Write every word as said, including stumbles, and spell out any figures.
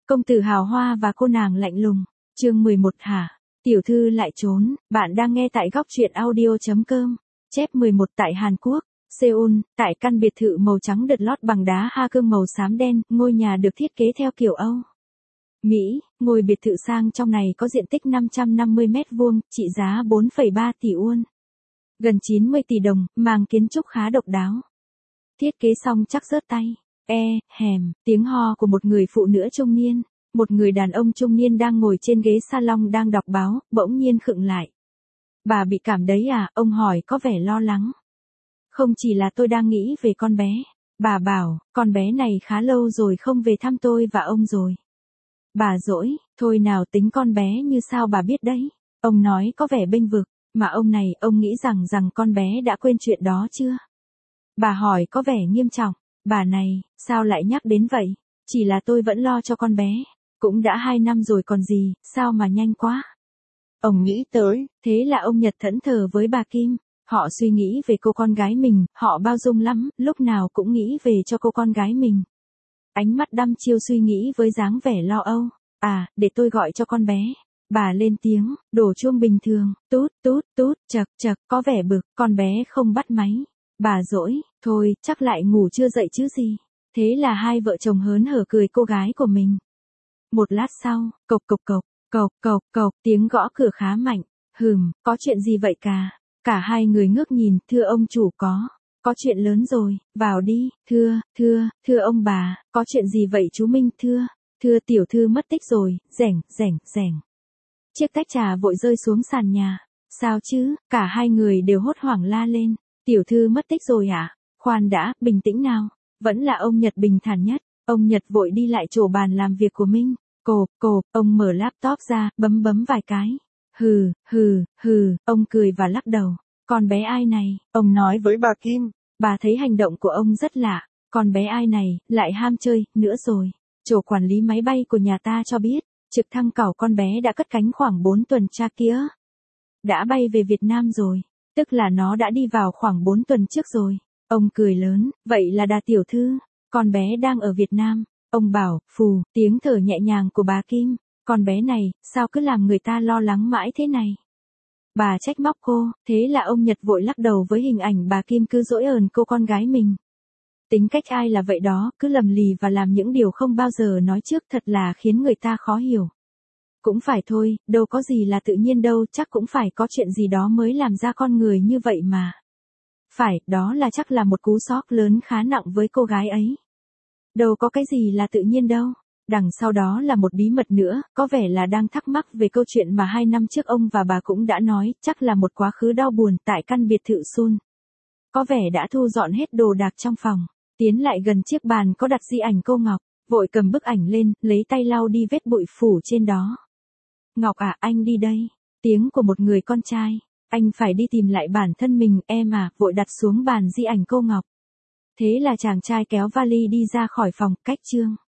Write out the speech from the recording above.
Công tử hào hoa và cô nàng lạnh lùng. Chương mười một hả? Tiểu thư lại trốn, bạn đang nghe tại góc truyện audio chấm com. Chép mười một tại Hàn Quốc, Seoul, tại căn biệt thự màu trắng đợt lót bằng đá ha cương màu xám đen, ngôi nhà được thiết kế theo kiểu Âu Mỹ, ngôi biệt thự sang trong này có diện tích năm trăm năm mươi mét vuông, trị giá bốn phẩy ba tỷ won. Gần chín mươi tỷ đồng, mang kiến trúc khá độc đáo. Thiết kế xong chắc rớt tay. E, hèm, tiếng ho của một người phụ nữ trung niên. Một người đàn ông trung niên đang ngồi trên ghế salon đang đọc báo, bỗng nhiên khựng lại. Bà bị cảm đấy à, ông hỏi có vẻ lo lắng. Không chỉ là tôi đang nghĩ về con bé. Bà bảo, con bé này khá lâu rồi không về thăm tôi và ông rồi. Bà dỗi, thôi nào tính con bé như sao bà biết đấy. Ông nói có vẻ bênh vực, mà ông này, ông nghĩ rằng rằng con bé đã quên chuyện đó chưa? Bà hỏi có vẻ nghiêm trọng, bà này, sao lại nhắc đến vậy? Chỉ là tôi vẫn lo cho con bé. Cũng đã hai năm rồi còn gì, sao mà nhanh quá? Ông nghĩ tới, thế là ông Nhật thẫn thờ với bà Kim. Họ suy nghĩ về cô con gái mình, họ bao dung lắm, lúc nào cũng nghĩ về cho cô con gái mình. Ánh mắt đăm chiêu suy nghĩ với dáng vẻ lo âu. À, để tôi gọi cho con bé. Bà lên tiếng, đổ chuông bình thường, tút, tút, tút, chật, chật, có vẻ bực, con bé không bắt máy. Bà dỗi, thôi, chắc lại ngủ chưa dậy chứ gì. Thế là hai vợ chồng hớn hở cười cô gái của mình. Một lát sau, cộc cộc cộc, cộc cộc cộc, tiếng gõ cửa khá mạnh. Hừm, có chuyện gì vậy cả? Cả hai người ngước nhìn, thưa ông chủ có. Có chuyện lớn rồi, vào đi, thưa, thưa, thưa ông bà, có chuyện gì vậy chú Minh, thưa, thưa tiểu thư mất tích rồi, rẻng, rẻng, rẻng. Chiếc tách trà vội rơi xuống sàn nhà. Sao chứ, cả hai người đều hốt hoảng la lên. Tiểu thư mất tích rồi à? Khoan đã, bình tĩnh nào. Vẫn là ông Nhật bình thản nhất. Ông Nhật vội đi lại chỗ bàn làm việc của Minh. Cộp, cộp, ông mở laptop ra, bấm bấm vài cái. Hừ, hừ, hừ, ông cười và lắc đầu. Con bé ai này? Ông nói với bà Kim. Bà thấy hành động của ông rất lạ. Con bé ai này, lại ham chơi, nữa rồi. Chỗ quản lý máy bay của nhà ta cho biết, trực thăng cẩu con bé đã cất cánh khoảng bốn tuần cha kia. Đã bay về Việt Nam rồi. Tức là nó đã đi vào khoảng bốn tuần trước rồi. Ông cười lớn, vậy là Đà tiểu thư. Con bé đang ở Việt Nam. Ông bảo, phù, tiếng thở nhẹ nhàng của bà Kim. Con bé này, sao cứ làm người ta lo lắng mãi thế này? Bà trách móc cô, thế là ông Nhật vội lắc đầu với hình ảnh bà Kim cứ dỗi ờn cô con gái mình. Tính cách ai là vậy đó, cứ lầm lì và làm những điều không bao giờ nói trước thật là khiến người ta khó hiểu. Cũng phải thôi, đâu có gì là tự nhiên đâu, chắc cũng phải có chuyện gì đó mới làm ra con người như vậy mà. Phải, đó là chắc là một cú sốc lớn khá nặng với cô gái ấy. Đâu có cái gì là tự nhiên đâu. Đằng sau đó là một bí mật nữa, có vẻ là đang thắc mắc về câu chuyện mà hai năm trước ông và bà cũng đã nói, chắc là một quá khứ đau buồn tại căn biệt thự Sun. Có vẻ đã thu dọn hết đồ đạc trong phòng, tiến lại gần chiếc bàn có đặt di ảnh cô Ngọc, vội cầm bức ảnh lên, lấy tay lau đi vết bụi phủ trên đó. Ngọc à, anh đi đây. Tiếng của một người con trai. Anh phải đi tìm lại bản thân mình, em à, vội đặt xuống bàn di ảnh cô Ngọc. Thế là chàng trai kéo vali đi ra khỏi phòng, cách chương.